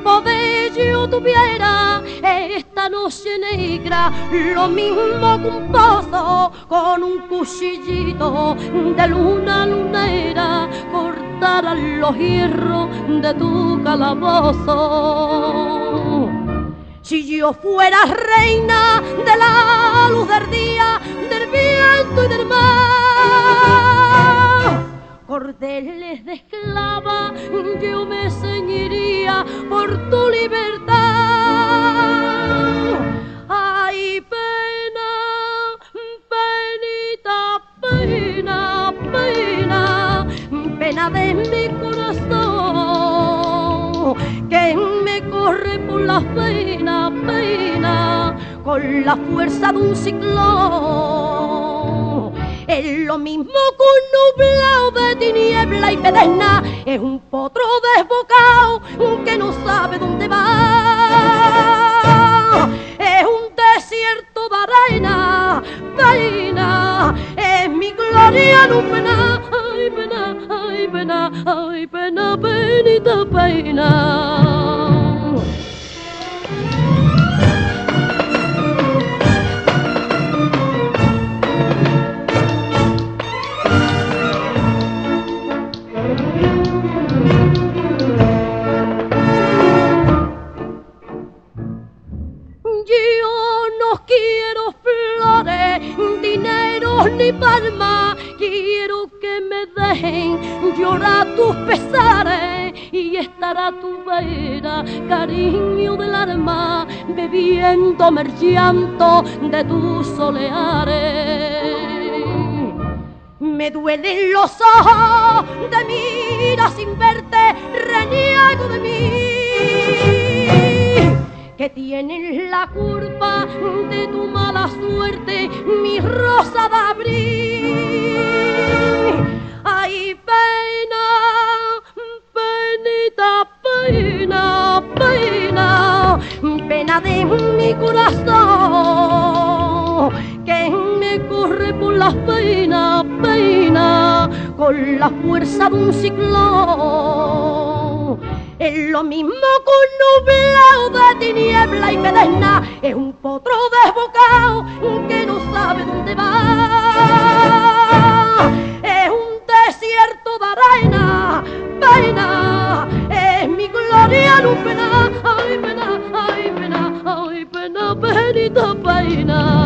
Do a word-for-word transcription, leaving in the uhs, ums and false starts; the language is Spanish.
poder yo tuviera esta noche negra, lo mismo que un pozo con un cuchillito de luna lunera, cortaran los hierros de tu calabozo. Si yo fuera reina de la luz del día, del viento y del mar, cordeles de esclava yo me ceñiría por tu libertad. Ay, pena, penita, pena, pena, pena de mi corazón, que me corre por las venas, pena, con la fuerza de un ciclón. Es lo mismo que un nublado de tiniebla y pedesna, es un potro desbocado que no sabe dónde va. Es un desierto de arena, pena, es mi gloria no pena, ay pena, ay pena, ay pena, penita, pena. Ni palma, quiero que me dejen llorar tus pesares y estar a tu vera, cariño del alma, bebiéndome el llanto de tus soleares. Me duelen los ojos de mirar sin verte, reniego de mí, que tienen la culpa de tu mala suerte, mi rosa de abril. Ay, pena, penita, pena, pena, pena de mi corazón, que me corre por las penas, pena, con la fuerza de un ciclón. Es lo mismo que un nublado de tiniebla y pedesna, es un potro desbocado que no sabe dónde va. Es un desierto de arena, pena, es mi gloria no pena, ay pena, ay pena, ay pena, penita, pena.